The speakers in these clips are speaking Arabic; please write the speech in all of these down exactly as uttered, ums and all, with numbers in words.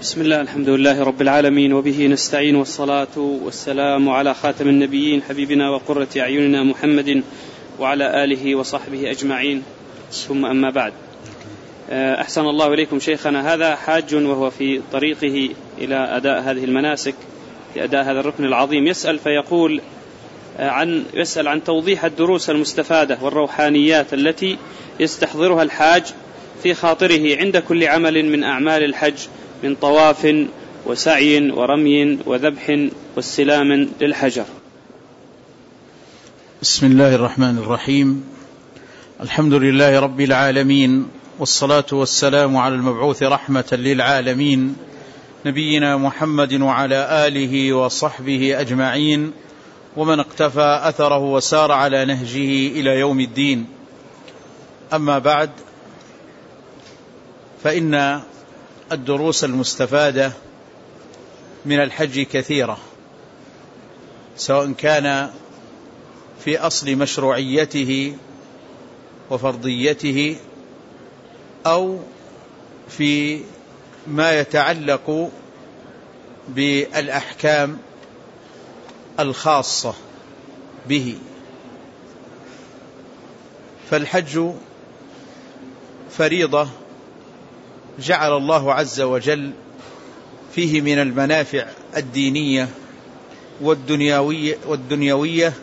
بسم الله، الحمد لله رب العالمين، وبه نستعين، والصلاة والسلام على خاتم النبيين حبيبنا وقرة أعيننا محمد وعلى آله وصحبه أجمعين، ثم أما بعد. أحسن الله إليكم شيخنا. هذا حاج وهو في طريقه إلى أداء هذه المناسك، لأداء هذا الركن العظيم، يسأل فيقول عن يسأل عن توضيح الدروس المستفادة والروحانيات التي يستحضرها الحاج في خاطره عند كل عمل من أعمال الحج، من طواف وسعي ورمي وذبح واستلام للحجر. بسم الله الرحمن الرحيم. الحمد لله رب العالمين، والصلاة والسلام على المبعوث رحمة للعالمين نبينا محمد وعلى آله وصحبه أجمعين، ومن اقتفى أثره وسار على نهجه إلى يوم الدين. أما بعد، فإن الدروس المستفادة من الحج كثيرة، سواء كان في أصل مشروعيته وفرضيته أو في ما يتعلق بالأحكام الخاصة به. فالحج فريضة جعل الله عز وجل فيه من المنافع الدينية والدنيوية, والدنيوية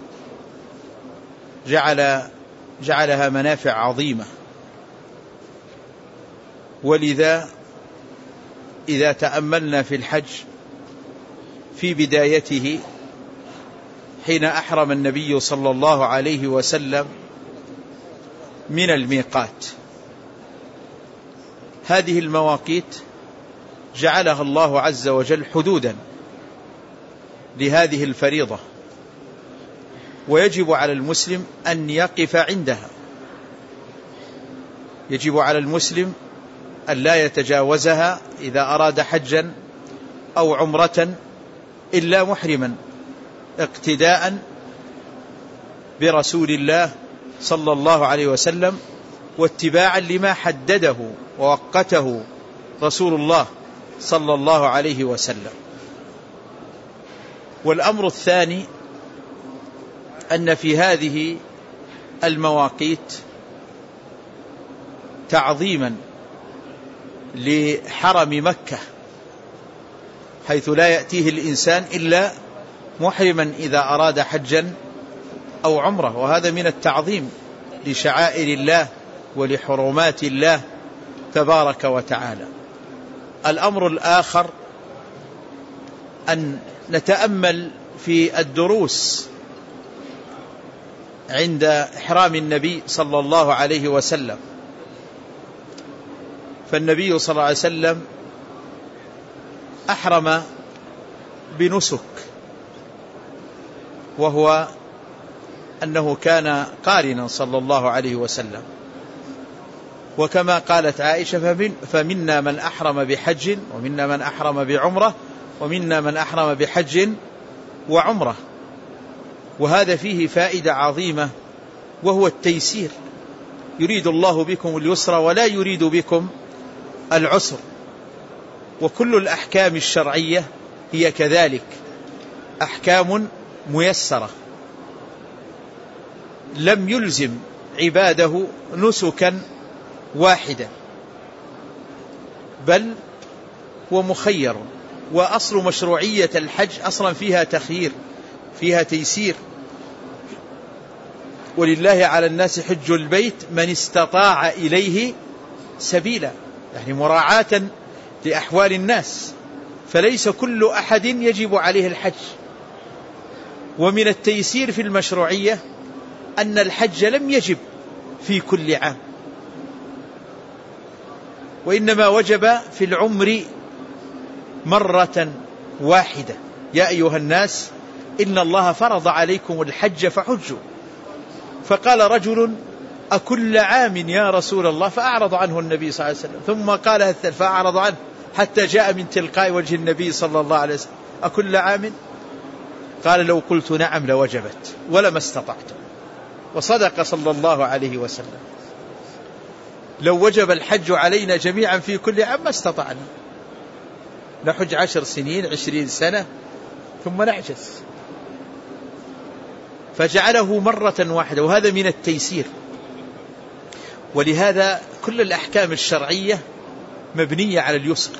جعل جعلها منافع عظيمة. ولذا إذا تأملنا في الحج في بدايته، حين أحرم النبي صلى الله عليه وسلم من الميقات، هذه المواقيت جعلها الله عز وجل حدودا لهذه الفريضة، ويجب على المسلم أن يقف عندها. يجب على المسلم أن لا يتجاوزها إذا أراد حجا أو عمرة إلا محرما، اقتداء برسول الله صلى الله عليه وسلم، واتباعا لما حدده ووقته رسول الله صلى الله عليه وسلم. والأمر الثاني أن في هذه المواقيت تعظيما لحرم مكة، حيث لا يأتيه الإنسان إلا محرما إذا أراد حجا أو عمره، وهذا من التعظيم لشعائر الله ولحرمات الله تبارك وتعالى. الأمر الآخر أن نتأمل في الدروس عند إحرام النبي صلى الله عليه وسلم. فالنبي صلى الله عليه وسلم أحرم بنسك، وهو أنه كان قارنا صلى الله عليه وسلم. وكما قالت عائشة: فمنا من أحرم بحج ومنا من أحرم بعمرة ومنا من أحرم بحج وعمرة. وهذا فيه فائدة عظيمة، وهو التيسير. يريد الله بكم اليسر ولا يريد بكم العسر. وكل الأحكام الشرعية هي كذلك، أحكام ميسرة. لم يلزم عباده نسكا واحدا، بل هو مخير. وأصل مشروعية الحج أصلا فيها تخيير، فيها تيسير. ولله على الناس حج البيت من استطاع إليه سبيلا، يعني مراعاة لأحوال الناس، فليس كل أحد يجب عليه الحج. ومن التيسير في المشروعية أن الحج لم يجب في كل عام، وإنما وجب في العمر مرة واحدة. يا أيها الناس إن الله فرض عليكم الحج فحجوا. فقال رجل: أكل عام يا رسول الله؟ فأعرض عنه النبي صلى الله عليه وسلم. ثم قالها الثالث فأعرض عنه، حتى جاء من تلقاء وجه النبي صلى الله عليه وسلم: أكل عام؟ قال: لو قلت نعم لوجبت ولما استطعت. وصدق صلى الله عليه وسلم. لو وجب الحج علينا جميعا في كل عام ما استطعنا. نحج عشر سنين عشرين سنة ثم نعجز، فجعله مرة واحدة، وهذا من التيسير. ولهذا كل الأحكام الشرعية مبنية على اليسر،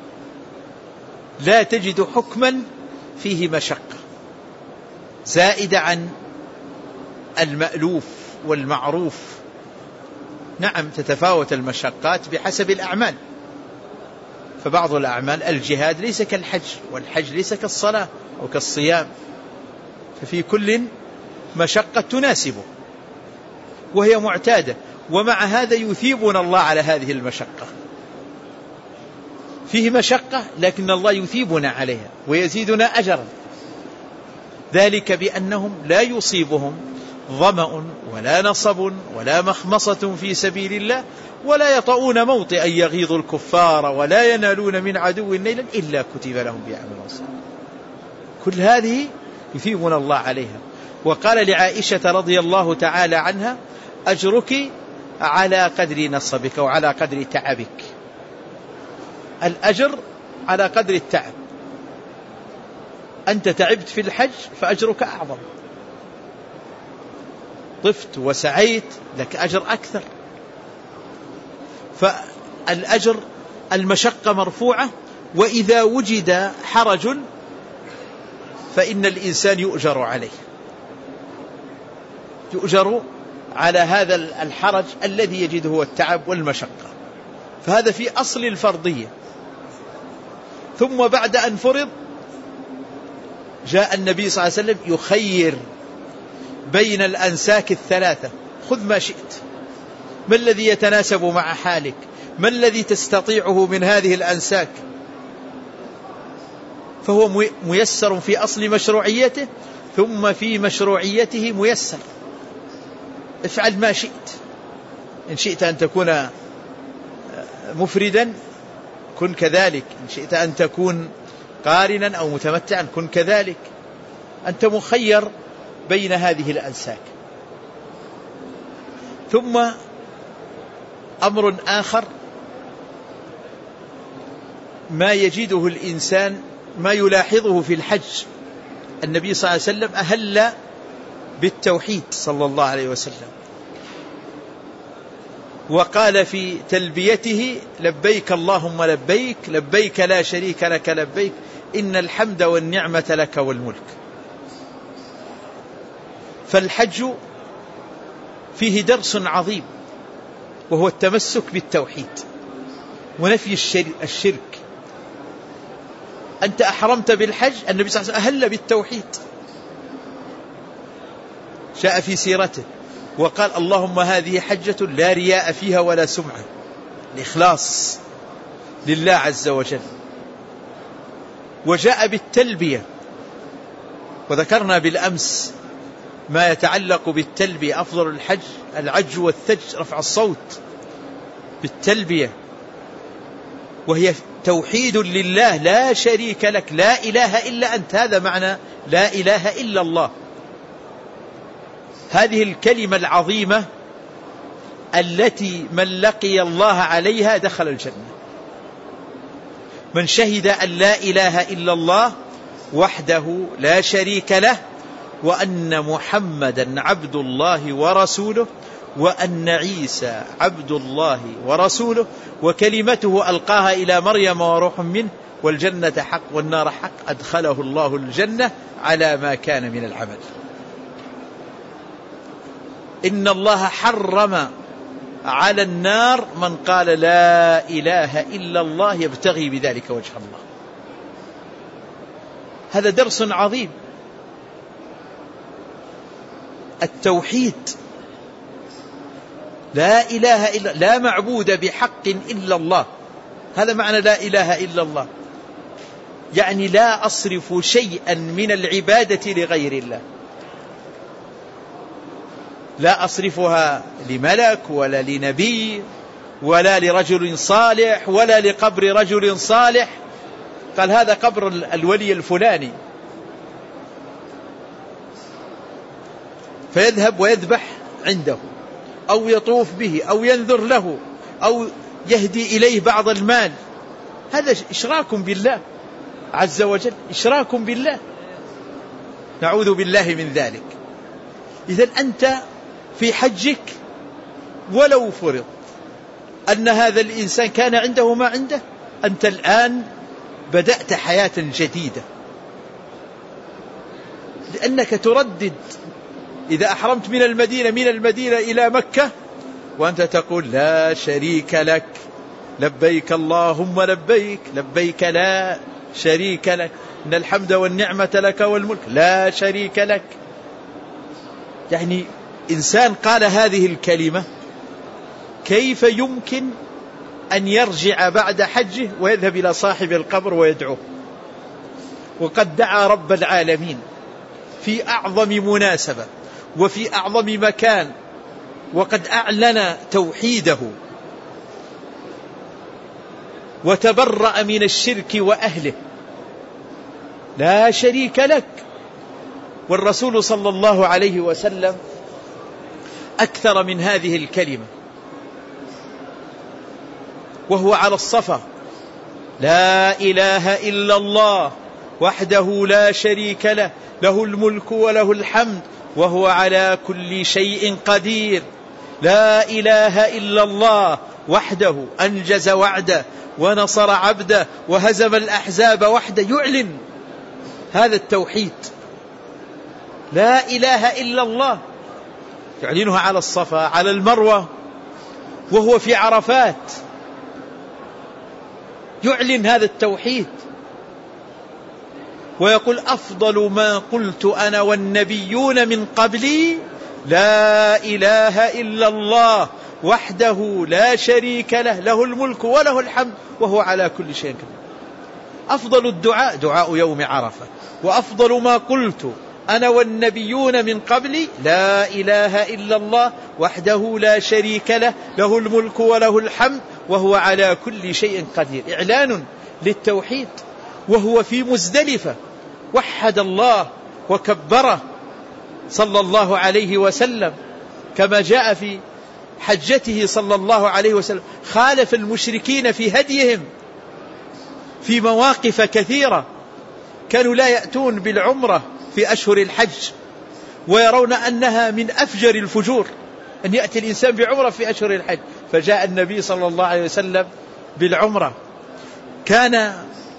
لا تجد حكما فيه مشقة زائدة عن المألوف والمعروف. نعم تتفاوت المشقات بحسب الأعمال، فبعض الأعمال الجهاد ليس كالحج، والحج ليس كالصلاة أو كالصيام، ففي كل مشقة تناسبه وهي معتادة، ومع هذا يثيبنا الله على هذه المشقة. فيه مشقة لكن الله يثيبنا عليها ويزيدنا أجرا، ذلك بأنهم لا يصيبهم ظمأ ولا نصب ولا مخمصة في سبيل الله، ولا يطؤون موطئا يغيظ الكفار، ولا ينالون من عدو نيلا إلا كتب لهم بعمل صالح. كل هذه يثيبنا الله عليها. وقال لعائشة رضي الله تعالى عنها: أجرك على قدر نصبك وعلى قدر تعبك. الأجر على قدر التعب، أنت تعبت في الحج فأجرك أعظم، طفت وسعيت لك أجر أكثر. فالأجر المشقة مرفوعة، وإذا وجد حرج فإن الإنسان يؤجر عليه، يؤجر على هذا الحرج الذي يجده هو التعب والمشقة. فهذا في أصل الفرضية. ثم بعد أن فرض جاء النبي صلى الله عليه وسلم يخير بين الأنساك الثلاثة: خذ ما شئت، ما الذي يتناسب مع حالك، ما الذي تستطيعه من هذه الأنساك. فهو ميسر في أصل مشروعيته، ثم في مشروعيته ميسر. افعل ما شئت، إن شئت أن تكون مفردا كن كذلك، إن شئت أن تكون قارنا أو متمتعا كن كذلك، أنت مخير بين هذه الأنساك. ثم أمر آخر ما يجده الإنسان، ما يلاحظه في الحج. النبي صلى الله عليه وسلم أهل بالتوحيد صلى الله عليه وسلم، وقال في تلبيته: لبيك اللهم لبيك، لبيك لا شريك لك لبيك، إن الحمد والنعمة لك والملك. فالحج فيه درس عظيم، وهو التمسك بالتوحيد ونفي الشرك. أنت أحرمت بالحج، النبي صلى الله عليه وسلم أهل بالتوحيد، جاء في سيرته وقال: اللهم هذه حجة لا رياء فيها ولا سمعة، الإخلاص لله عز وجل. وجاء بالتلبية، وذكرنا بالأمس ما يتعلق بالتلبية. أفضل الحج العج والثج، رفع الصوت بالتلبية، وهي توحيد لله لا شريك لك، لا إله إلا أنت. هذا معنى لا إله إلا الله. هذه الكلمة العظيمة التي من لقي الله عليها دخل الجنة. من شهد أن لا إله إلا الله وحده لا شريك له، وأن محمدا عبد الله ورسوله، وأن عيسى عبد الله ورسوله، وكلمته ألقاها إلى مريم وروح منه، والجنة حق والنار حق، أدخله الله الجنة على ما كان من العمل. إن الله حرم على النار من قال لا إله إلا الله يبتغي بذلك وجه الله. هذا درس عظيم. التوحيد، لا إله إلا، لا معبود بحق إلا الله. هذا معنى لا إله إلا الله، يعني لا أصرف شيئا من العبادة لغير الله، لا أصرفها لملك ولا لنبي ولا لرجل صالح ولا لقبر رجل صالح. قال هذا قبر الولي الفلاني، فيذهب ويذبح عنده، أو يطوف به، أو ينذر له، أو يهدي إليه بعض المال. هذا إشراك بالله عز وجل، إشراك بالله، نعوذ بالله من ذلك. إذن أنت في حجك ولو فرض أن هذا الإنسان كان عنده ما عنده، أنت الآن بدأت حياة جديدة، لأنك تردد إذا أحرمت من المدينة من المدينة إلى مكة وأنت تقول لا شريك لك لبيك اللهم لبيك لبيك لا شريك لك إن الحمد والنعمة لك والملك لا شريك لك. يعني إنسان قال هذه الكلمة كيف يمكن أن يرجع بعد حجه ويذهب إلى صاحب القبر ويدعوه، وقد دعا رب العالمين في أعظم مناسبة وفي أعظم مكان، وقد أعلن توحيده وتبرأ من الشرك وأهله لا شريك لك. والرسول صلى الله عليه وسلم أكثر من هذه الكلمة وهو على الصفا لا إله إلا الله وحده لا شريك له له الملك وله الحمد وهو على كل شيء قدير. لا إله إلا الله وحده أنجز وعده ونصر عبده وهزم الأحزاب وحده، يعلن هذا التوحيد لا إله إلا الله، يعلنها على الصفا على المروة وهو في عرفات، يعلن هذا التوحيد ويقول أفضل ما قلت أنا والنبيون من قبلي لا إله إلا الله وحده لا شريك له له الملك وله الحمد وهو على كل شيء قدير. أفضل الدعاء دعاء يوم عرفة، وأفضل ما قلت أنا والنبيون من قبلي لا إله إلا الله وحده لا شريك له له الملك وله الحمد وهو على كل شيء قدير. إعلان للتوحيد وهو في مزدلفة وحد الله وكبره صلى الله عليه وسلم كما جاء في حجته صلى الله عليه وسلم. خالف المشركين في هديهم في مواقف كثيرة، كانوا لا يأتون بالعمرة في أشهر الحج ويرون أنها من أفجر الفجور أن يأتي الإنسان بعمرة في أشهر الحج، فجاء النبي صلى الله عليه وسلم بالعمرة. كان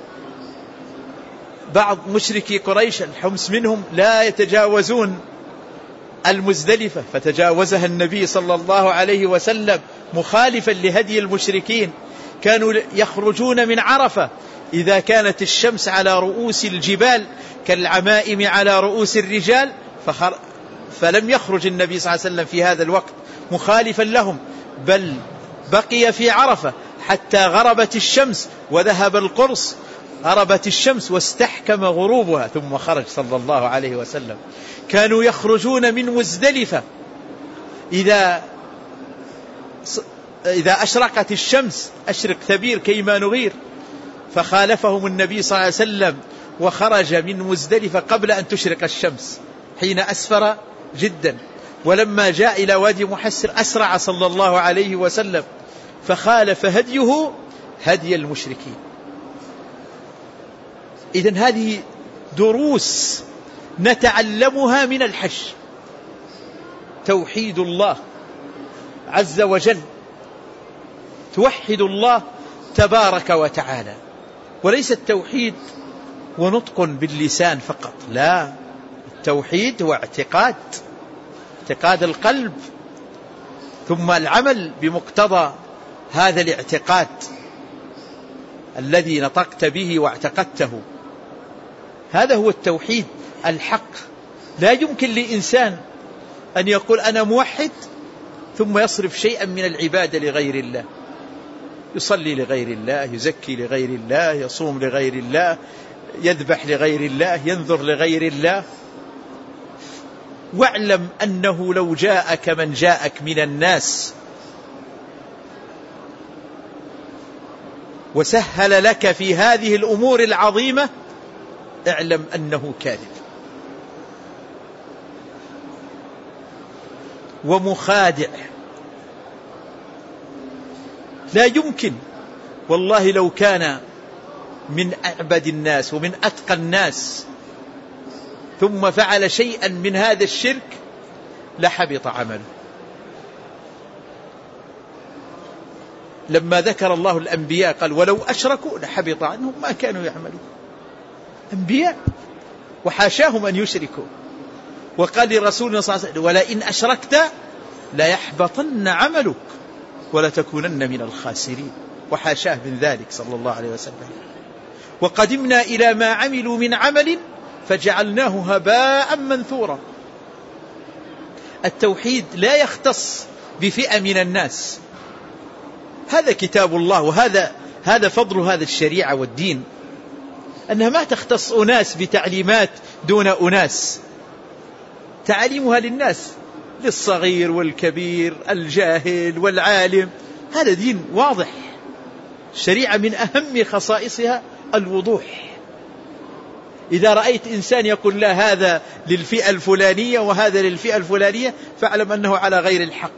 بعض مشركي قريش الحمس منهم لا يتجاوزون المزدلفة، فتجاوزها النبي صلى الله عليه وسلم مخالفا لهدي المشركين. كانوا يخرجون من عرفة إذا كانت الشمس على رؤوس الجبال كالعمائم على رؤوس الرجال، فخر فلم يخرج النبي صلى الله عليه وسلم في هذا الوقت مخالفا لهم، بل بقي في عرفة حتى غربت الشمس وذهب القرص، غربت الشمس واستحكم غروبها ثم خرج صلى الله عليه وسلم. كانوا يخرجون من مزدلفة إذا إذا أشرقت الشمس أشرق ثبير كيما نغير، فخالفهم النبي صلى الله عليه وسلم وخرج من مزدلفة قبل أن تشرق الشمس حين أسفر جدا. ولما جاء إلى وادي محسر أسرع صلى الله عليه وسلم فخالف هديه هدي المشركين. إذن هذه دروس نتعلمها من الحج، توحيد الله عز وجل، توحد الله تبارك وتعالى، وليس التوحيد ونطق باللسان فقط، لا، التوحيد هو اعتقاد، اعتقاد القلب ثم العمل بمقتضى هذا الاعتقاد الذي نطقت به واعتقدته. هذا هو التوحيد الحق. لا يمكن لإنسان أن يقول أنا موحد ثم يصرف شيئا من العبادة لغير الله، يصلي لغير الله، يزكي لغير الله، يصوم لغير الله، يذبح لغير الله، ينذر لغير الله. واعلم أنه لو جاءك من جاءك من الناس وسهل لك في هذه الأمور العظيمة، اعلم أنه كاذب ومخادع. لا يمكن، والله لو كان من أعبد الناس ومن أتقى الناس ثم فعل شيئا من هذا الشرك لحبط عمله. لما ذكر الله الأنبياء قال ولو أشركوا لحبط عنهم ما كانوا يعملون. أنبياء وحاشاهم أن يشركوا. وقال لرسولنا صلى الله عليه وسلم ولئن أشركت ليحبطن عملك ولتكونن من الخاسرين، وحاشاه من ذلك صلى الله عليه وسلم. وقدمنا إلى ما عملوا من عمل فجعلناه هباء منثورا. التوحيد لا يختص بفئة من الناس، هذا كتاب الله، وهذا هذا فضل هذا الشريعة والدين، أنها ما تختص أناس بتعليمات دون أناس، تعليمها للناس، للصغير والكبير، الجاهل والعالم. هذا دين واضح. الشريعة من أهم خصائصها الوضوح. إذا رأيت إنسان يقول لا هذا للفئة الفلانية وهذا للفئة الفلانية فاعلم أنه على غير الحق.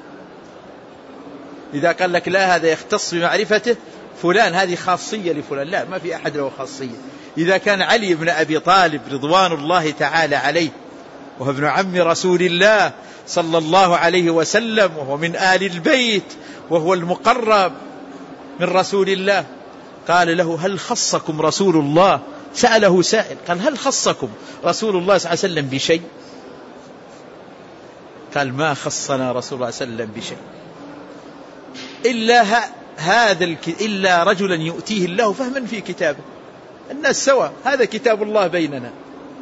إذا قال لك لا هذا يختص بمعرفته فلان هذه خاصية لفلان، لا، ما في أحد له خاصية. إذا كان علي بن أبي طالب رضوان الله تعالى عليه وهو ابن عم رسول الله صلى الله عليه وسلم وهو من آل البيت وهو المقرب من رسول الله، قال له هل خصكم رسول الله؟ سأله سائل قال هل خصكم رسول الله صلى الله عليه وسلم بشيء؟ قال ما خصنا رسول الله صلى الله عليه وسلم بشيء إلا هذا الك... إلا رجلا يؤتيه الله فهما في كتابه. الناس سواء، هذا كتاب الله بيننا،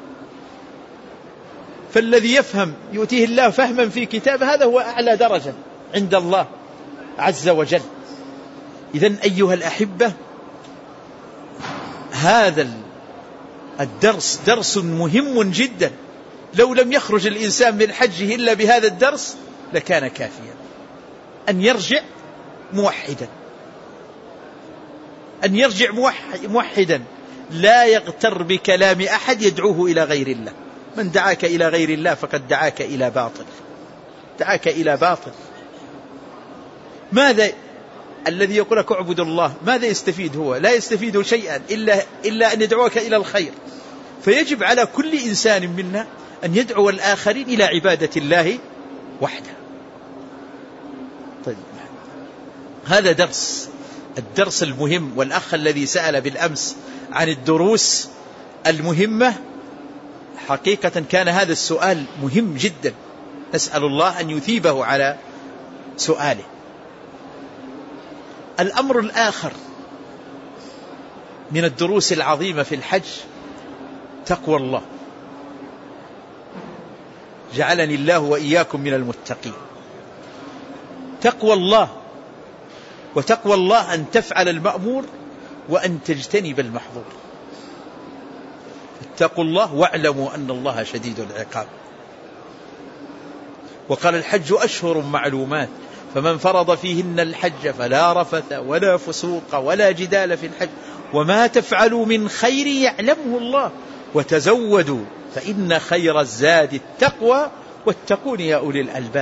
فالذي يفهم يؤتيه الله فهما في كتابه هذا هو أعلى درجة عند الله عز وجل. إذن أيها الأحبة، هذا الدرس درس مهم جدا، لو لم يخرج الإنسان من حجه إلا بهذا الدرس لكان كافيا. أن يرجع موحدا، أن يرجع موحدا لا يغتر بكلام أحد يدعوه إلى غير الله. من دعاك إلى غير الله فقد دعاك إلى باطل، دعاك إلى باطل. ماذا الذي يقول لك اعبد الله ماذا يستفيد؟ هو لا يستفيد شيئا إلا, إلا أن يدعوك إلى الخير. فيجب على كل إنسان منا أن يدعو الآخرين إلى عبادة الله وحده. طيب، هذا درس الدرس المهم. والأخ الذي سأل بالأمس عن الدروس المهمة، حقيقة كان هذا السؤال مهم جدا، نسأل الله أن يثيبه على سؤاله. الأمر الآخر من الدروس العظيمة في الحج تقوى الله. جعلني الله وإياكم من المتقين. تقوى الله، وتقوى الله أن تفعل المأمور وأن تجتنب المحظور. اتقوا الله واعلموا أن الله شديد العقاب. وقال الحج أشهر معلومات فمن فرض فيهن الحج فلا رفث ولا فسوق ولا جدال في الحج وما تفعلوا من خير يعلمه الله وتزودوا فإن خير الزاد التقوى واتقون يا أولي الألباب.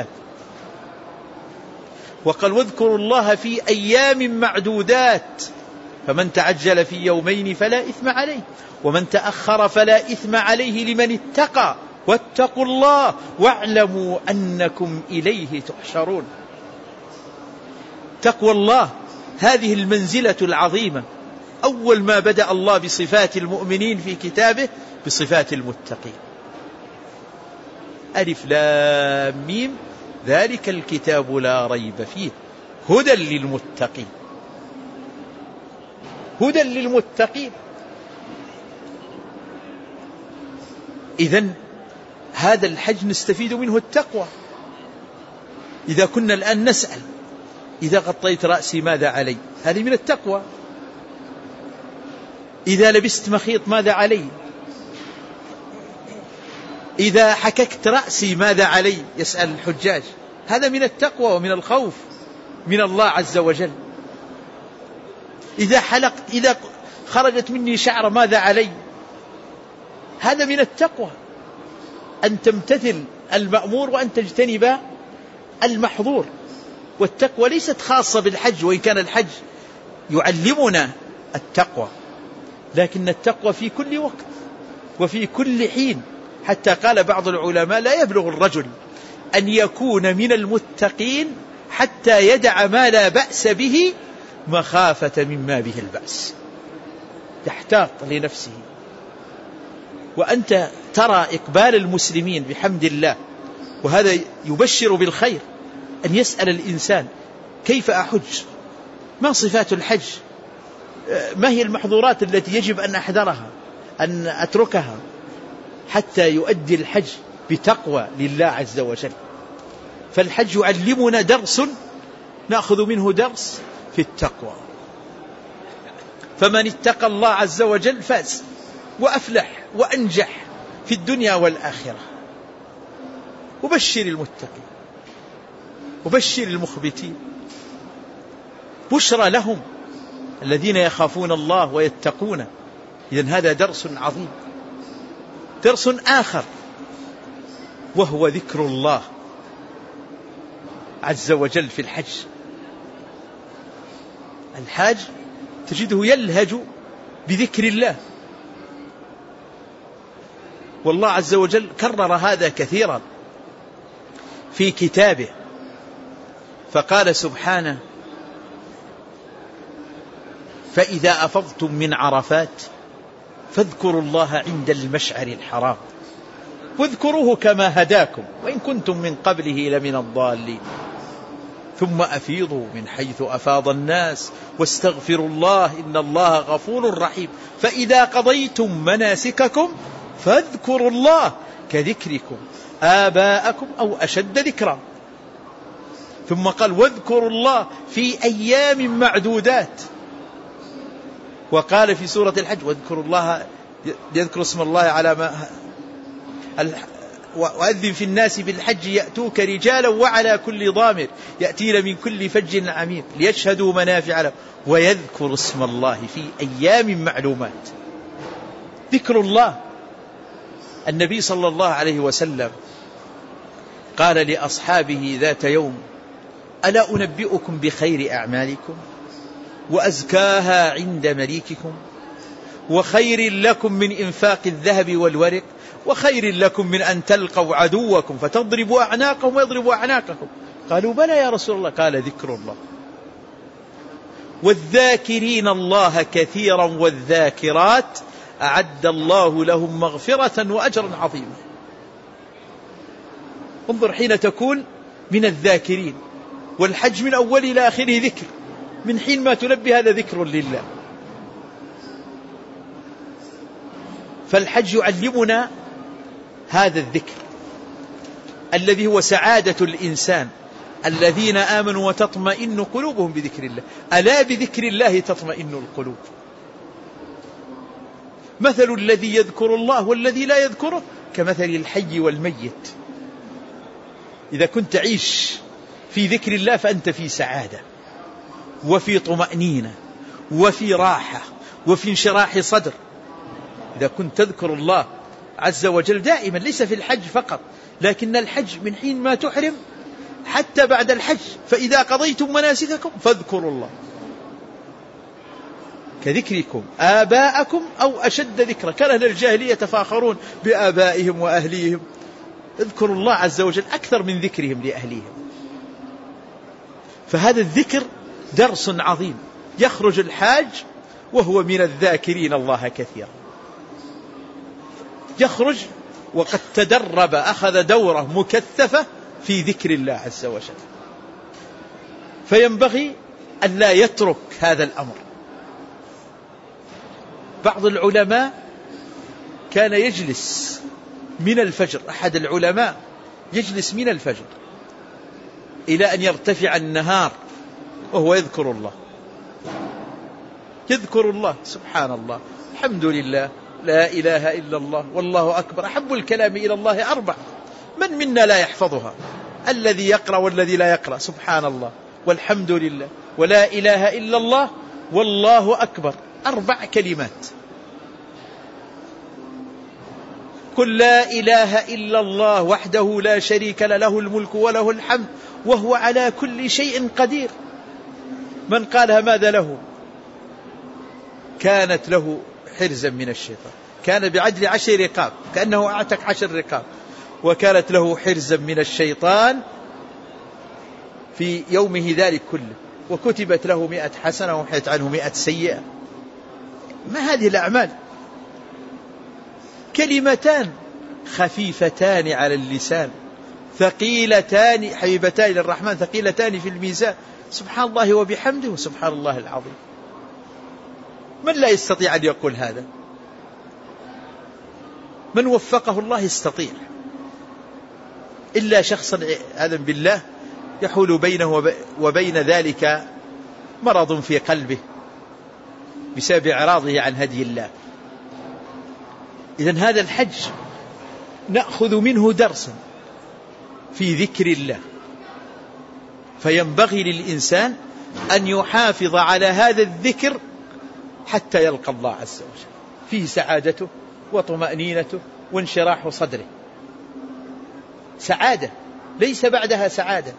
وقال واذكروا الله في أيام معدودات فمن تعجل في يومين فلا إثم عليه ومن تأخر فلا إثم عليه لمن اتقى واتقوا الله واعلموا أنكم إليه تحشرون. تقوى الله هذه المنزلة العظيمة. أول ما بدأ الله بصفات المؤمنين في كتابه بصفات المتقين. ألف لام ميم ذلك الكتاب لا ريب فيه هدى للمتقين. هدى للمتقين. إذن هذا الحج نستفيد منه التقوى. إذا كنا الآن نسأل إذا غطيت رأسي ماذا علي؟ هذه من التقوى. إذا لبست مخيط ماذا علي؟ إذا حككت رأسي ماذا علي؟ يسأل الحجاج. هذا من التقوى ومن الخوف من الله عز وجل. إذا حلقت إذا خرجت مني شعر ماذا علي؟ هذا من التقوى، أن تمتثل المأمور وأن تجتنب المحظور. والتقوى ليست خاصة بالحج، وإن كان الحج يعلمنا التقوى لكن التقوى في كل وقت وفي كل حين، حتى قال بعض العلماء لا يبلغ الرجل أن يكون من المتقين حتى يدع ما لا بأس به مخافة مما به البأس، يحتاط لنفسه. وأنت ترى إقبال المسلمين بحمد الله، وهذا يبشر بالخير، أن يسأل الإنسان كيف أحج، ما صفات الحج، ما هي المحظورات التي يجب أن أحذرها أن أتركها، حتى يؤدي الحج بتقوى لله عز وجل. فالحج يعلمنا درس نأخذ منه درس في التقوى. فمن اتقى الله عز وجل فاز وأفلح وأنجح في الدنيا والآخرة. وبشر المتقين وبشر المخبتين، بشرى لهم الذين يخافون الله ويتقون. إذن هذا درس عظيم. درس آخر وهو ذكر الله عز وجل في الحج. الحاج تجده يلهج بذكر الله، والله عز وجل كرر هذا كثيرا في كتابه، فقال سبحانه: فإذا أفضتم من عرفات فاذكروا الله عند المشعر الحرام واذكروه كما هداكم وإن كنتم من قبله لمن الضالين ثم أفيضوا من حيث أفاض الناس واستغفروا الله إن الله غفور رحيم فإذا قضيتم مناسككم فاذكروا الله كذكركم آباءكم أو أشد ذكرا. ثم قال: واذكروا الله في أيام معدودات. وقال في سورة الحج: واذكروا الله، يذكر اسم الله على ما وأذن في الناس بالحج يأتوك رجالا وعلى كل ضامر يأتين من كل فج عميق ليشهدوا منافع لهم ويذكر اسم الله في أيام معلومات. ذكر الله. النبي صلى الله عليه وسلم قال لأصحابه ذات يوم: ألا أنبئكم بخير أعمالكم وأزكاها عند مليككم وخير لكم من إنفاق الذهب والورق وخير لكم من أن تلقوا عدوكم فتضربوا أعناقهم ويضربوا أعناقكم؟ قالوا: بلى يا رسول الله. قال: ذكر الله. والذاكرين الله كثيرا والذاكرات أعد الله لهم مغفرة وأجرا عظيما. انظر حين تكون من الذاكرين، والحج من أول إلى آخره ذكر، من حين ما تلبي هذا ذكر لله. فالحج يعلمنا هذا الذكر الذي هو سعادة الإنسان، الذين آمنوا وتطمئن قلوبهم بذكر الله. ألا بذكر الله تطمئن القلوب. مثل الذي يذكر الله والذي لا يذكره كمثل الحي والميت. إذا كنت تعيش في ذكر الله فأنت في سعادة وفي طمأنينة وفي راحة وفي انشراح صدر. إذا كنت تذكر الله عز وجل دائما، ليس في الحج فقط، لكن الحج من حين ما تحرم حتى بعد الحج. فإذا قضيتم مناسككم فاذكروا الله كذكركم آباءكم أو أشد ذكرا. كان أهل الجاهلية يتفاخرون بآبائهم وأهليهم. اذكروا الله عز وجل أكثر من ذكرهم لأهليهم. فهذا الذكر درس عظيم. يخرج الحاج وهو من الذاكرين الله كثيرا، يخرج وقد تدرب، أخذ دورة مكثفة في ذكر الله عز وجل. فينبغي أن لا يترك هذا الأمر. بعض العلماء كان يجلس من الفجر، أحد العلماء يجلس من الفجر إلى أن يرتفع النهار وهو يذكر الله، يذكر الله، سبحان الله، الحمد لله، لا إله إلا الله، والله أكبر. أحب الكلام إلى الله أربع، من منا لا يحفظها؟ الذي يقرأ والذي لا يقرأ، سبحان الله والحمد لله ولا إله إلا الله والله أكبر، أربع كلمات. قل لا إله إلا الله وحده لا شريك له، له الملك وله الحمد وهو على كل شيء قدير. من قالها ماذا له؟ كانت له حرزا من الشيطان، كان بعدل عشر رقاب كأنه أعتق عشر رقاب، وكانت له حرزا من الشيطان في يومه ذلك كله، وكتبت له مئة حسنة ومحيت عنه مئة سيئة. ما هذه الأعمال؟ كلمتان خفيفتان على اللسان ثقيلتان حبيبتان للرحمن ثقيلتان في الميزان، سبحان الله وبحمده وسبحان الله العظيم. من لا يستطيع أن يقول هذا؟ من وفقه الله يستطيع، إلا شخصا عياذا بالله يحول بينه وبين ذلك مرض في قلبه بسبب إعراضه عن هدي الله. إذن هذا الحج نأخذ منه درسا في ذكر الله، فينبغي للإنسان أن يحافظ على هذا الذكر حتى يلقى الله عز وجل، فيه سعادته وطمأنينته وانشراح صدره. سعادة ليس بعدها سعادة،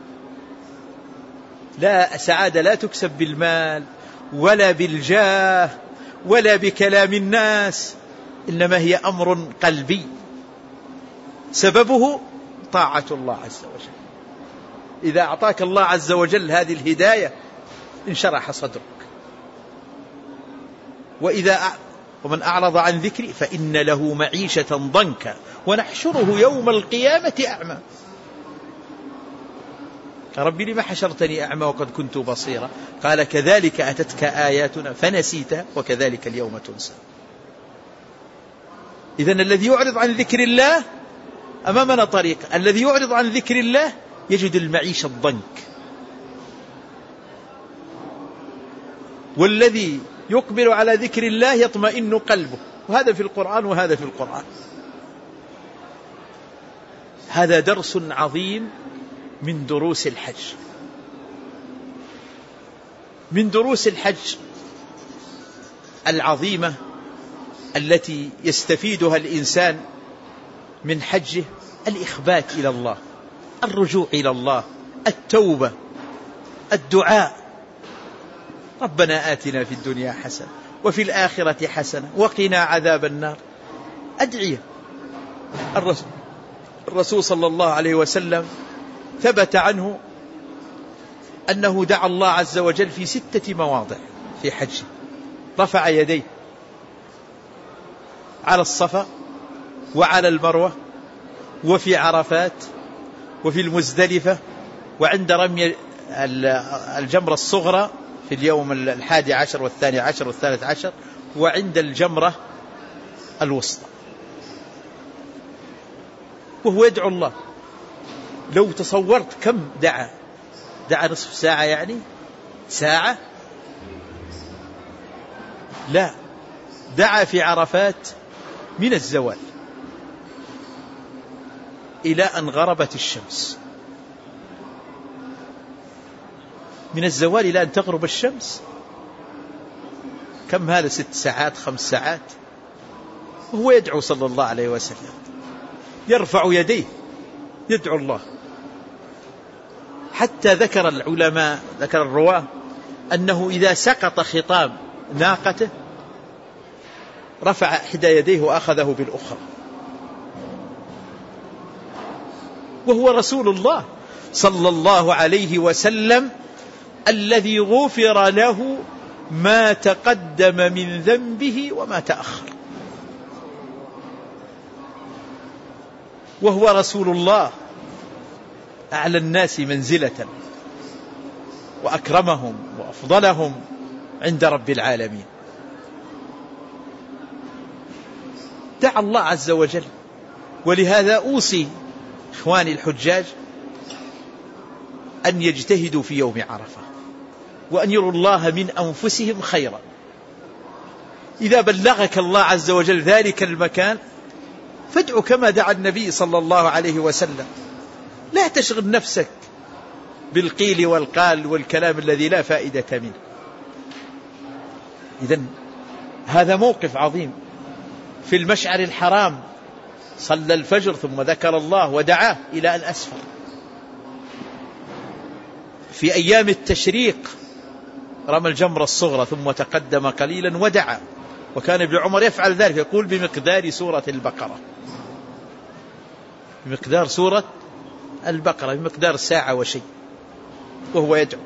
لا سعادة لا تكسب بالمال ولا بالجاه ولا بكلام الناس، إنما هي أمر قلبي سببه طاعة الله عز وجل. إذا أعطاك الله عز وجل هذه الهداية انشرح صدرك. وإذا أ... ومن أعرض عن ذكري فإن له معيشة ضنكا ونحشره يوم القيامة أعمى. ربي لما حشرتني أعمى وقد كنت بصيرا؟ قال كذلك أتتك آياتنا فنسيتها وكذلك اليوم تنسى. إذن الذي يعرض عن ذكر الله أمامنا طريق، الذي يعرض عن ذكر الله يجد المعيشة الضنك، والذي يقبل على ذكر الله يطمئن قلبه. وهذا في القرآن وهذا في القرآن. هذا درس عظيم من دروس الحج. من دروس الحج العظيمة التي يستفيدها الإنسان من حجه الإخبات إلى الله، الرجوع إلى الله، التوبة، الدعاء. ربنا آتنا في الدنيا حسنة وفي الآخرة حسنة وقنا عذاب النار. أدعية. الرسول, الرسول صلى الله عليه وسلم ثبت عنه أنه دعا الله عز وجل في ستة مواضع في حجه. رفع يديه على الصفا وعلى المروة وفي عرفات وفي المزدلفة وعند رمي الجمرة الصغرى في اليوم الحادي عشر والثاني عشر والثالث عشر وعند الجمرة الوسطى، وهو يدعو الله. لو تصورت كم دعا، دعا نصف ساعة يعني ساعة؟ لا، دعا في عرفات من الزوال إلى أن غربت الشمس، من الزوال إلى أن تغرب الشمس. كم هذا؟ ست ساعات خمس ساعات، وهو يدعو صلى الله عليه وسلم، يرفع يديه يدعو الله. حتى ذكر العلماء ذكر الرواه أنه إذا سقط خطام ناقته رفع إحدى يديه وأخذه بالأخرى، وهو رسول الله صلى الله عليه وسلم الذي غفر له ما تقدم من ذنبه وما تأخر، وهو رسول الله أعلى الناس منزلة وأكرمهم وأفضلهم عند رب العالمين. دعا الله عز وجل. ولهذا أوصي إخواني الحجاج أن يجتهدوا في يوم عرفة وأن يروا الله من أنفسهم خيرا. إذا بلغك الله عز وجل ذلك المكان فادعو كما دعا النبي صلى الله عليه وسلم، لا تشغل نفسك بالقيل والقال والكلام الذي لا فائدة منه. إذن هذا موقف عظيم. في المشعر الحرام صلى الفجر ثم ذكر الله ودعاه إلى أن أسفر. في أيام التشريق رمى الجمرة الصغرى ثم تقدم قليلا ودعا وكان ابن عمر يفعل ذلك، يقول بمقدار سورة البقرة، بمقدار سورة البقرة، بمقدار ساعة وشيء وهو يدعو.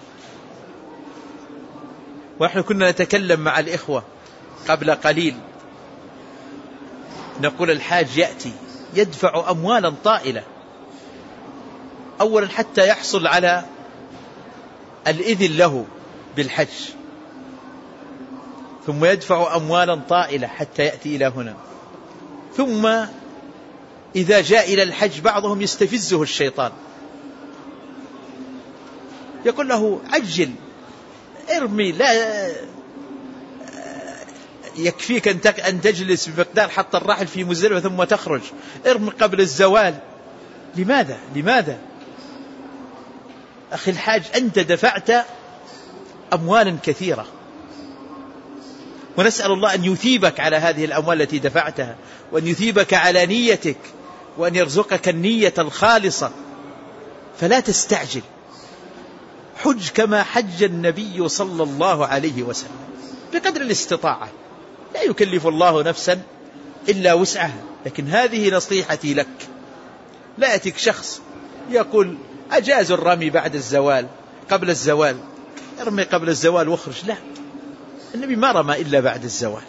ونحن كنا نتكلم مع الإخوة قبل قليل، نقول الحاج يأتي يدفع أموالا طائلة، أولا حتى يحصل على الإذن له بالحج، ثم يدفع أموالا طائلة حتى يأتي إلى هنا، ثم إذا جاء إلى الحج بعضهم يستفزه الشيطان، يقول له عجل ارمي، لا يكفيك أن تجلس بمقدار حط الرحل في مزدلفة ثم تخرج، ارمي قبل الزوال. لماذا؟ لماذا؟ أخي الحاج، أنت دفعت أموالا كثيرة، ونسأل الله أن يثيبك على هذه الأموال التي دفعتها، وأن يثيبك على نيتك، وأن يرزقك النية الخالصة، فلا تستعجل، حج كما حج النبي صلى الله عليه وسلم بقدر الاستطاعة، لا يكلف الله نفسا إلا وسعها. لكن هذه نصيحتي لك، لا يأتيك شخص يقول أجاز الرمي بعد الزوال قبل الزوال، ارمي قبل الزوال واخرج، لا، النبي ما رمى إلا بعد الزوال.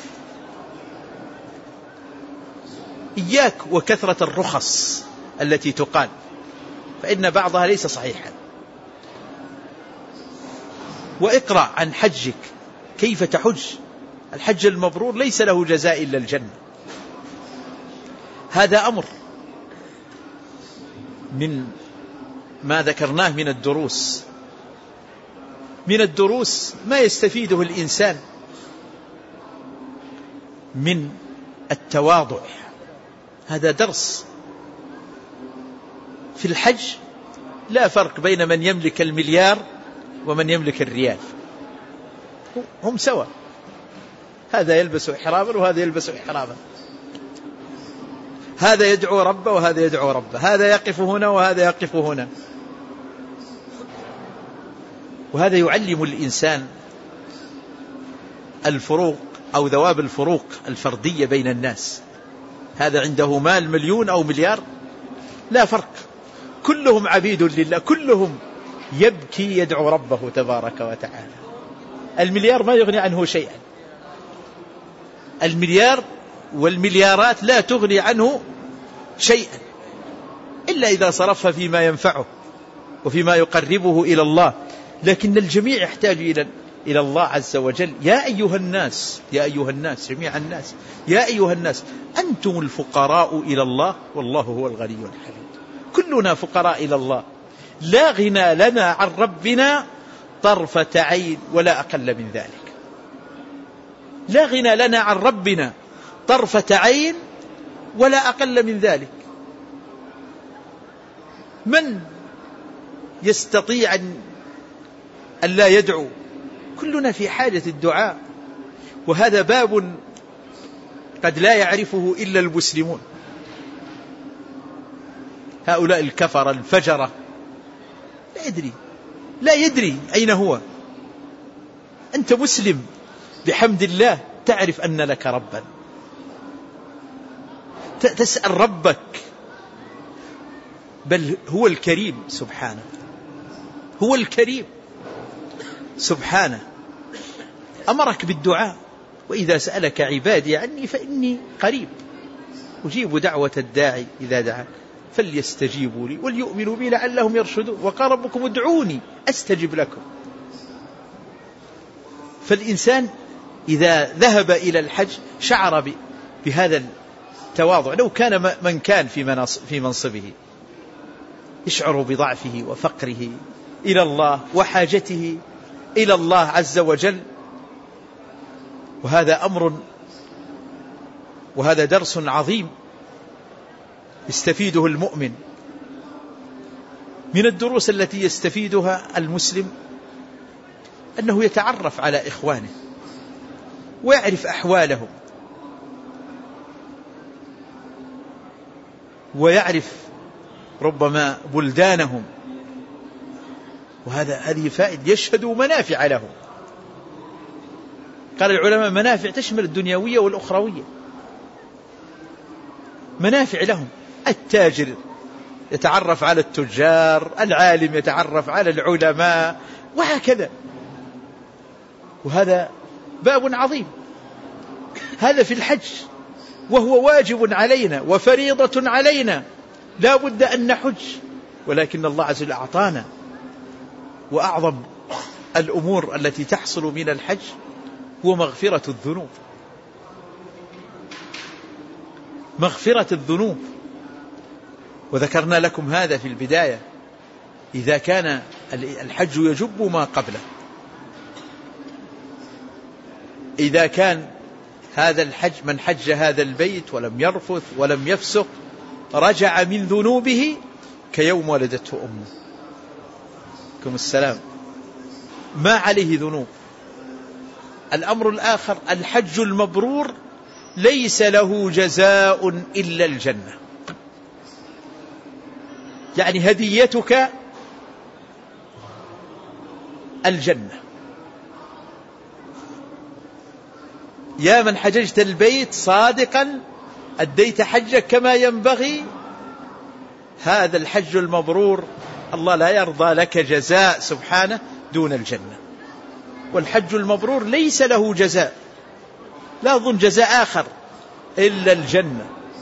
إياك وكثرة الرخص التي تقال، فإن بعضها ليس صحيحا. واقرأ عن حجك كيف تحج، الحج المبرور ليس له جزاء إلا الجنة. هذا أمر من ما ذكرناه من الدروس، من الدروس ما يستفيده الإنسان من التواضع. هذا درس في الحج، لا فرق بين من يملك المليار ومن يملك الريال، هم سوا، هذا يلبس إحراما وهذا يلبس إحراما، هذا يدعو ربه وهذا يدعو ربه، هذا يقف هنا وهذا يقف هنا. وهذا يعلم الإنسان الفروق أو ذواب الفروق الفردية بين الناس. هذا عنده مال مليون أو مليار، لا فرق، كلهم عبيد لله، كلهم يبكي يدعو ربه تبارك وتعالى. المليار ما يغني عنه شيئا، المليار والمليارات لا تغني عنه شيئا إلا إذا صرفها فيما ينفعه وفيما يقربه إلى الله. لكن الجميع يحتاج إلى إلى الله عز وجل. يا أيها الناس، يا أيها الناس، جميع الناس، يا أيها الناس أنتم الفقراء إلى الله والله هو الغني الحميد. كلنا فقراء إلى الله، لا غنى لنا عن ربنا طرفة عين ولا أقل من ذلك، لا غنى لنا عن ربنا طرفة عين ولا أقل من ذلك. من يستطيع أن لا يدعو؟ كلنا في حاجة الدعاء، وهذا باب قد لا يعرفه إلا المسلمون. هؤلاء الكفر الفجرة لا يدري لا يدري أين هو. أنت مسلم بحمد الله، تعرف أن لك ربا، تسأل ربك، بل هو الكريم سبحانه، هو الكريم سبحانه، أمرك بالدعاء. وإذا سألك عبادي عني فإني قريب أجيب دعوة الداعي إذا دعا فليستجيبوا لي وليؤمنوا بي لعلهم يرشدون، وقال ربكم ادعوني أستجب لكم. فالإنسان إذا ذهب إلى الحج شعر بهذا التواضع. لو كان من كان في منصبه يشعر بضعفه وفقره إلى الله وحاجته إلى الله عز وجل. وهذا أمر وهذا درس عظيم يستفيده المؤمن. من الدروس التي يستفيدها المسلم أنه يتعرف على إخوانه ويعرف أحوالهم، ويعرف ربما بلدانهم، وهذا هذه فائدة، يشهد منافع لهم. قال العلماء منافع تشمل الدنيوية والأخروية، منافع لهم، التاجر يتعرف على التجار، العالم يتعرف على العلماء، وهكذا. وهذا باب عظيم، هذا في الحج، وهو واجب علينا وفريضة علينا، لا بد أن نحج، ولكن الله عز وجل أعطانا. وأعظم الأمور التي تحصل من الحج هو مغفرة الذنوب، مغفرة الذنوب. وذكرنا لكم هذا في البداية، إذا كان الحج يجب ما قبله، إذا كان هذا الحج من حج هذا البيت ولم يرفث ولم يفسق رجع من ذنوبه كيوم ولدته أمه. كم السلام، ما عليه ذنوب. الأمر الآخر، الحج المبرور ليس له جزاء إلا الجنة، يعني هديتك الجنة. يا من حججت البيت صادقا أديت حجك كما ينبغي، هذا الحج المبرور الله لا يرضى لك جزاء سبحانه دون الجنة. والحج المبرور ليس له جزاء، لا أظن جزاء آخر إلا الجنة.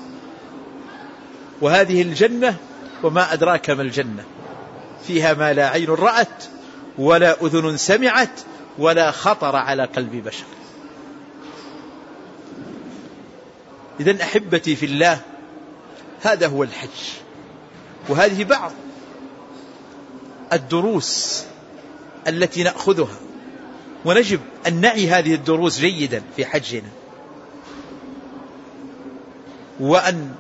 وهذه الجنة وما أدراك ما الجنة، فيها ما لا عين رأت ولا أذن سمعت ولا خطر على قلب بشر. إذن أحبتي في الله، هذا هو الحج. وهذه بعض الدروس التي نأخذها، ونجب أن نعي هذه الدروس جيدا في حجنا، وأن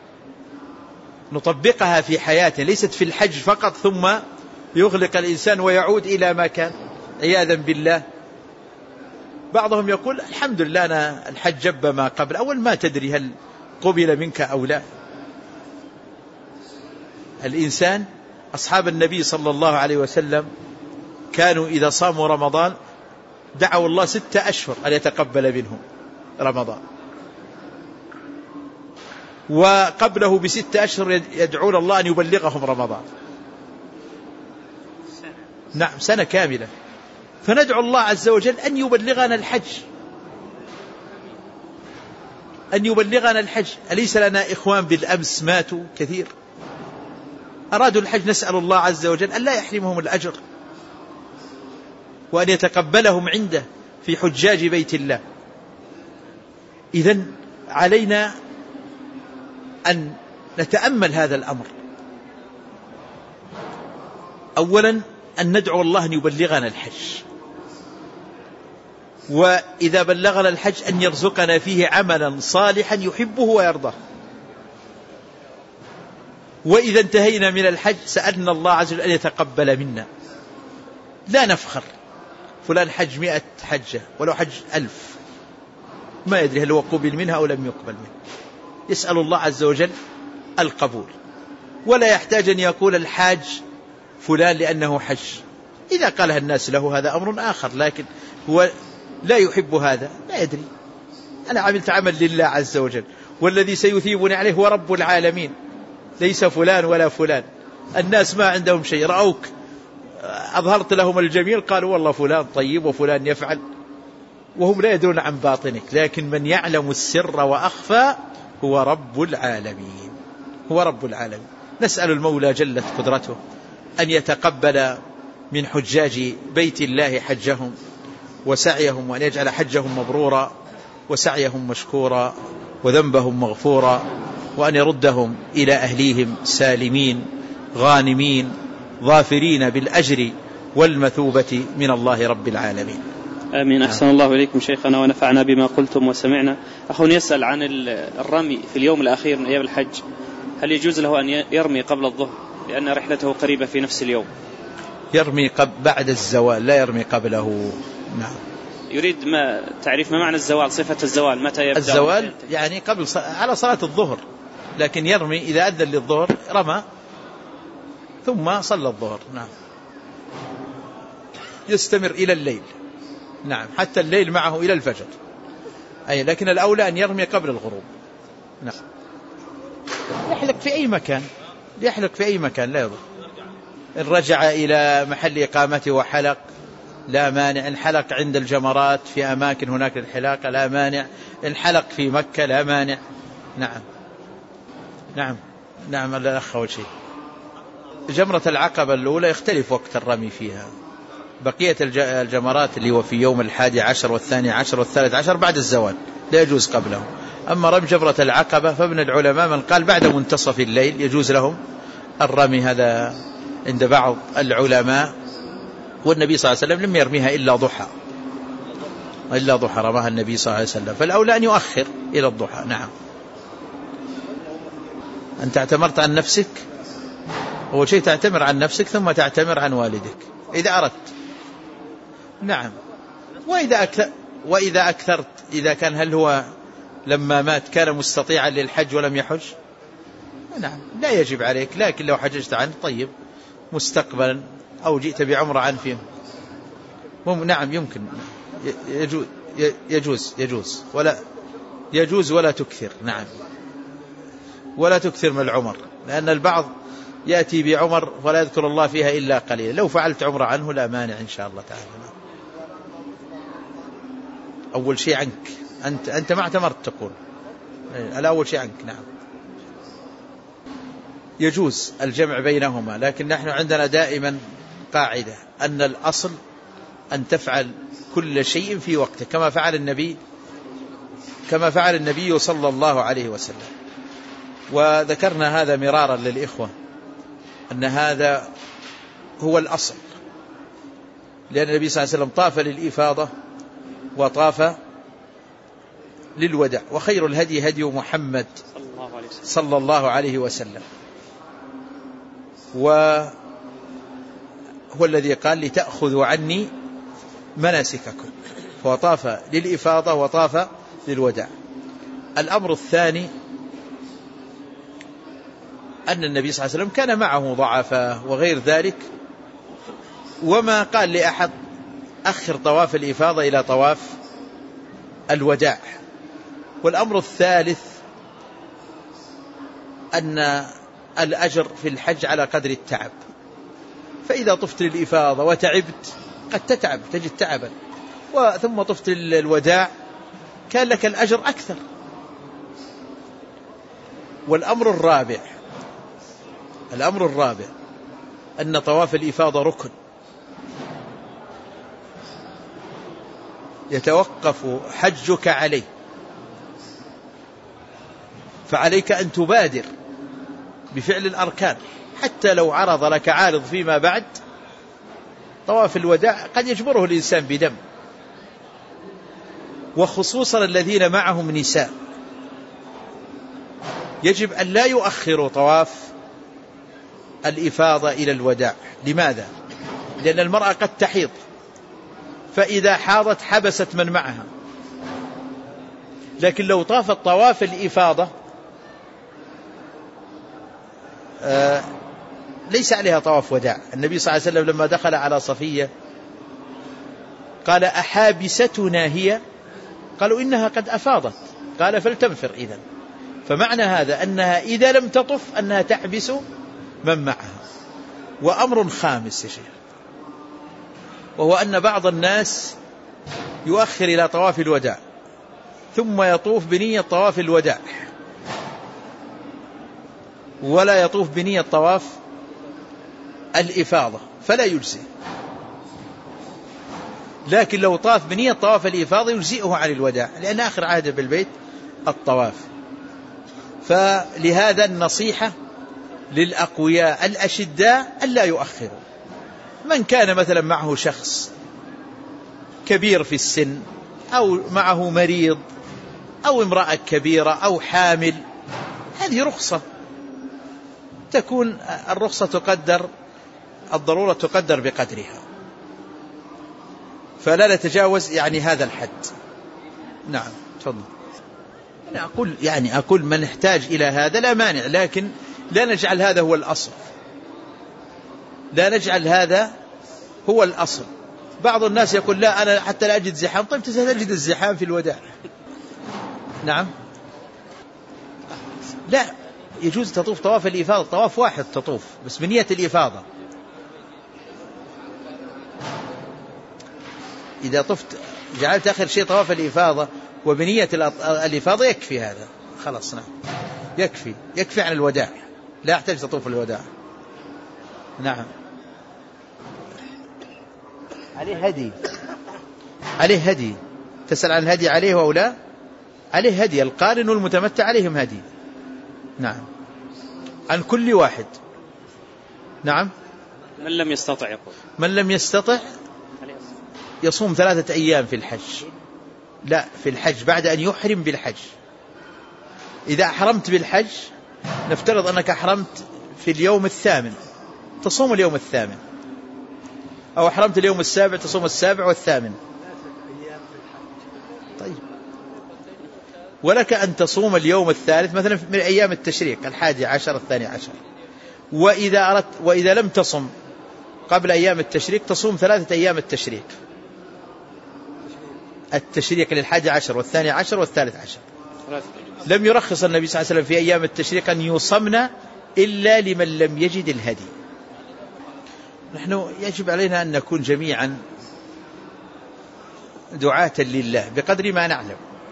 نطبقها في حياتنا، ليست في الحج فقط ثم يغلق الإنسان ويعود إلى ما كان عياذا بالله. بعضهم يقول الحمد لله أنا الحج جب ما قبل، أول ما تدري هل قبل منك أو لا. الإنسان، أصحاب النبي صلى الله عليه وسلم كانوا إذا صاموا رمضان دعوا الله ستة أشهر أن يتقبل منهم رمضان، وقبله بستة أشهر يدعون الله أن يبلغهم رمضان. نعم، سنة كاملة. فندعو الله عز وجل أن يبلغنا الحج، أن يبلغنا الحج. أليس لنا إخوان بالأمس ماتوا كثير أرادوا الحج، نسأل الله عز وجل أن لا يحرمهم الأجر وأن يتقبلهم عنده في حجاج بيت الله. إذن علينا أن نتأمل هذا الأمر. أولا أن ندعو الله أن يبلغنا الحج، وإذا بلغنا الحج أن يرزقنا فيه عملا صالحا يحبه ويرضاه. وإذا انتهينا من الحج سألنا الله عز وجل أن يتقبل منا، لا نفخر فلان حج مئة حجة ولو حج ألف، ما يدري هل هو قبل منها أو لم يقبل منها. يسأل الله عز وجل القبول، ولا يحتاج أن يقول الحاج فلان لأنه حج. إذا قالها الناس له هذا أمر آخر، لكن هو لا يحب هذا، لا يدري أنا عملت عمل لله عز وجل، والذي سيثيبني عليه هو رب العالمين، ليس فلان ولا فلان. الناس ما عندهم شيء، رأوك أظهرت لهم الجميل قالوا والله فلان طيب وفلان يفعل، وهم لا يدرون عن باطنك. لكن من يعلم السر وأخفى هو رب العالمين، هو رب العالمين. نسأل المولى جلت قدرته أن يتقبل من حجاج بيت الله حجهم وسعيهم، وأن يجعل حجهم مبرورا وسعيهم مشكورا وذنبهم مغفورا، وأن يردهم إلى أهليهم سالمين غانمين ظافرين بالأجر والمثوبة من الله رب العالمين. آمين. أحسن الله إليكم شيخنا ونفعنا بما قلتم وسمعنا. أخ يسأل عن الرمي في اليوم الأخير من أيام الحج، هل يجوز له أن يرمي قبل الظهر لأن رحلته قريبة في نفس اليوم؟ يرمي قبل بعد الزوال، لا يرمي قبله. نعم. يريد ما تعريف ما معنى الزوال، صفة الزوال متى يبدأ؟ الزوال يعني قبل ص... على صلاة الظهر، لكن يرمي إذا أذن للظهر رمى ثم صلى الظهر. نعم. يستمر إلى الليل. نعم، حتى الليل معه إلى الفجر، أي لكن الأولى أن يرمي قبل الغروب. نعم. يحلق في أي مكان، يحلق في أي مكان لا يضر. إن رجع إلى محل إقامته وحلق لا مانع، إن حلق عند الجمرات في أماكن هناك الحلاقة لا مانع، إن حلق في مكة لا مانع. نعم نعم نعم. الأخ أول شيء جمرة العقبة الأولى يختلف وقت الرمي فيها، بقية الجمرات اللي هو في يوم الحادي عشر والثاني عشر والثالث عشر بعد الزوال لا يجوز قبله. أما رمي جمرة العقبة فابن العلماء من قال بعد منتصف الليل يجوز لهم الرمي، هذا عند بعض العلماء. والنبي صلى الله عليه وسلم لم يرميها إلا ضحى، إلا ضحى رماها النبي صلى الله عليه وسلم، فالأولى أن يؤخر إلى الضحى. نعم. أنت اعتمرت عن نفسك، أول شيء تعتمر عن نفسك ثم تعتمر عن والدك إذا أردت. نعم. وإذا أكثر وإذا أكثرت إذا كان هل هو لما مات كان مستطيعا للحج ولم يحج، نعم لا يجب عليك، لكن لو حججت عنه طيب مستقبلا أو جئت بعمرة عن فيه نعم يمكن يجوز يجوز يجوز ولا يجوز ولا تكثر. نعم ولا تكثر من العمر، لأن البعض يأتي بعمر ولا يذكر الله فيها إلا قليلا، لو فعلت عمرة عنه لا مانع إن شاء الله تعالى. أول شيء عنك أنت أنت ما اعتمرت تقول الأول شيء عنك. نعم يجوز الجمع بينهما، لكن نحن عندنا دائما قاعدة أن الأصل أن تفعل كل شيء في وقته كما فعل النبي كما فعل النبي صلى الله عليه وسلم. وذكرنا هذا مرارا للإخوة أن هذا هو الأصل، لأن النبي صلى الله عليه وسلم طاف للإفاضة وطاف للوداع، وخير الهدي هدي محمد صلى الله عليه وسلم، وهو الذي قال لتأخذوا عني مناسككم، فطاف للإفاضة وطاف للوداع. الأمر الثاني أن النبي صلى الله عليه وسلم كان معه ضعفاء وغير ذلك، وما قال لأحد أخر طواف الإفاضة إلى طواف الوداع. والأمر الثالث أن الأجر في الحج على قدر التعب، فإذا طفت للإفاضة وتعبت قد تتعب تجد تعبا، وثم طفت للوداع كان لك الأجر أكثر. والأمر الرابع الأمر الرابع أن طواف الإفاضة ركن يتوقف حجك عليه، فعليك أن تبادر بفعل الأركان، حتى لو عرض لك عارض فيما بعد. طواف الوداع قد يجبره الإنسان بدم، وخصوصا الذين معهم نساء يجب أن لا يؤخروا طواف الإفاضة إلى الوداع. لماذا؟ لأن المرأة قد تحيض، فإذا حاضت حبست من معها، لكن لو طافت طواف الإفاضة آه ليس عليها طواف وداع. النبي صلى الله عليه وسلم لما دخل على صفية قال أحابستنا هي؟ قالوا إنها قد أفاضت، قال فلتنفر إذن. فمعنى هذا أنها إذا لم تطف أنها تحبس من معها. وأمر خامس يا شيخ، وهو أن بعض الناس يؤخر إلى طواف الوداع ثم يطوف بنية طواف الوداع ولا يطوف بنية طواف الإفاضة، فلا يجزي. لكن لو طاف بنية طواف الإفاضة يجزئه عن الوداع، لأن آخر عهد بالبيت الطواف. فلهذا النصيحة للأقوياء الأشداء ألا يؤخروا. من كان مثلا معه شخص كبير في السن أو معه مريض أو امرأة كبيرة أو حامل، هذه رخصة تكون، الرخصة تقدر، الضرورة تقدر بقدرها، فلا نتجاوز يعني هذا الحد. نعم تفضل. أنا أقول يعني أقول من احتاج إلى هذا لا مانع، لكن لا نجعل هذا هو الأصل، لا نجعل هذا هو الأصل. بعض الناس يقول لا أنا حتى لا أجد زحام. طيب تجد الزحام في الوداع. نعم لا يجوز تطوف طواف الإفاضة، طواف واحد تطوف بس بنية الإفاضة. إذا طفت جعلت آخر شيء طواف الإفاضة وبنية الإفاضة يكفي هذا خلاص. نعم يكفي يكفي عن الوداع، لا يحتاج تطوف الوداع. نعم عليه هدي، عليه هدي. تسأل عن الهدي عليه أو لا؟ عليه هدي. القارن والمتمتع عليهم هدي. نعم عن كل واحد. نعم من لم يستطع يقول من لم يستطع يصوم ثلاثة أيام في الحج. لا في الحج بعد أن يحرم بالحج. إذا أحرمت بالحج نفترض أنك أحرمت في اليوم الثامن تصوم اليوم الثامن، أو أحرمت اليوم السابع تصوم السابع والثامن. طيب ولك أن تصوم اليوم الثالث مثلا من أيام التشريق الحادي عشر الثاني عشر. وإذا أردت وإذا لم تصم قبل أيام التشريق تصوم ثلاثة أيام التشريق، التشريق للحادي عشر والثاني عشر والثالث عشر. لم يرخص النبي صلى الله عليه وسلم في أيام التشريق أن يصمنا إلا لمن لم يجد الهدي. نحن يجب علينا أن نكون جميعا دعاة لله بقدر ما نعلم.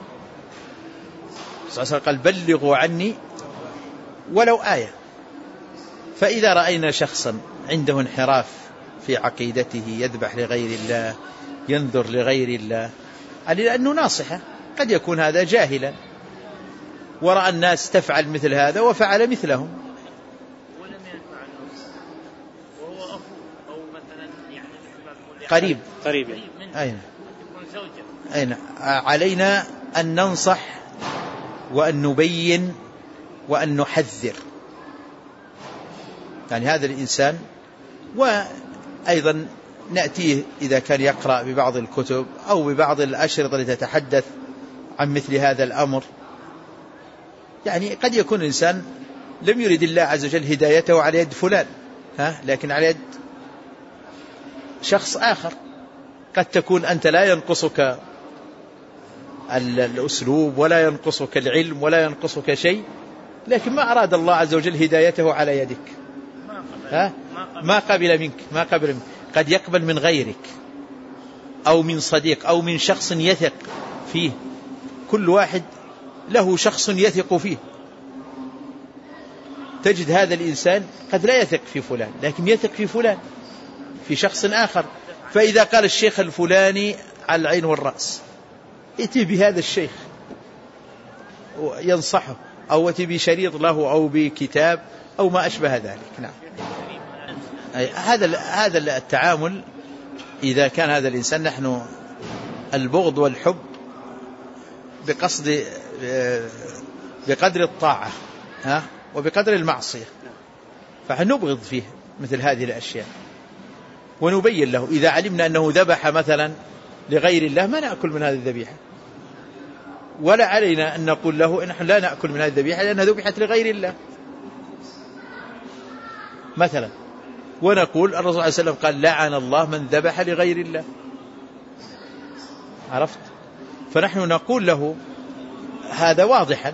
صلى الله عليه وسلم قال بلغوا عني ولو آية. فإذا رأينا شخصا عنده انحراف في عقيدته يذبح لغير الله ينذر لغير الله علينا أنه ناصحة. قد يكون هذا جاهلا ورأى الناس تفعل مثل هذا وفعل مثلهم ولم ينفع النص وهو أخو أو مثلا يعني قريب قريب أين يكون زوجة. أين علينا أن ننصح وأن نبين وأن نحذر. يعني هذا الإنسان وأيضا نأتيه إذا كان يقرأ ببعض الكتب أو ببعض الأشرطة التي تتحدث عن مثل هذا الأمر. يعني قد يكون الإنسان لم يرد الله عز وجل هدايته على يد فلان ها لكن على يد شخص آخر. قد تكون أنت لا ينقصك الأسلوب ولا ينقصك العلم ولا ينقصك شيء، لكن ما أراد الله عز وجل هدايته على يدك ها؟ ما قبل منك ما قبل منك. قد يقبل من غيرك أو من صديق أو من شخص يثق فيه. كل واحد له شخص يثق فيه. تجد هذا الإنسان قد لا يثق في فلان لكن يثق في فلان في شخص آخر. فإذا قال الشيخ الفلاني على العين والرأس ائتي بهذا الشيخ ينصحه أو ائتي بشريط له أو بكتاب أو ما أشبه ذلك. نعم هذا هذا التعامل. إذا كان هذا الإنسان نحن البغض والحب بقصد بقدر الطاعة ها وبقدر المعصية، فنبغض فيه مثل هذه الأشياء ونبين له. إذا علمنا أنه ذبح مثلا لغير الله ما نأكل من هذه الذبيحة، ولا علينا أن نقول له نحن لا نأكل من هذه الذبيحة لأنها ذبحت لغير الله مثلا. ونقول الرسول عليه وسلم قال لعن الله من ذبح لغير الله. عرفت؟ فنحن نقول له هذا واضحا.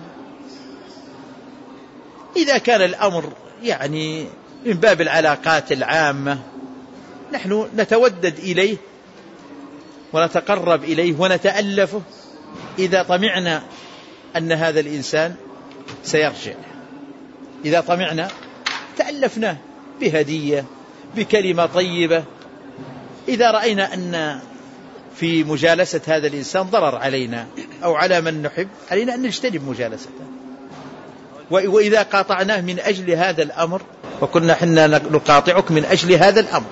إذا كان الأمر يعني من باب العلاقات العامة نحن نتودد إليه ونتقرب إليه ونتألفه إذا طمعنا أن هذا الإنسان سيرجع. إذا طمعنا تألفناه بهدية بكلمة طيبة. إذا رأينا أن في مجالسة هذا الإنسان ضرر علينا أو على من نحب علينا أن نجتنب مجالسته. وإذا قاطعناه من أجل هذا الأمر وقلنا حنا نقاطعك من أجل هذا الأمر،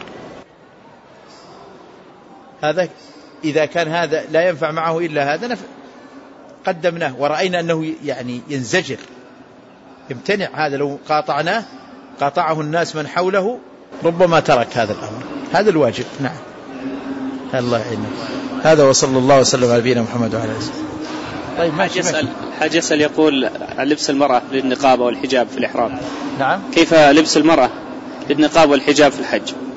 هذا إذا كان هذا لا ينفع معه إلا هذا قدمناه ورأينا أنه يعني ينزجر يمتنع هذا، لو قاطعناه قاطعه الناس من حوله ربما ترك هذا الأمر. هذا الواجب. نعم الله يعيننا. هذا وصلى الله وسلم على نبينا محمد وعلى آله. طيب حاج يسأل حاج يسأل يقول عن لبس المرأة للنقاب والحجاب في الإحرام. نعم كيف لبس المرأة للنقاب والحجاب في الحج؟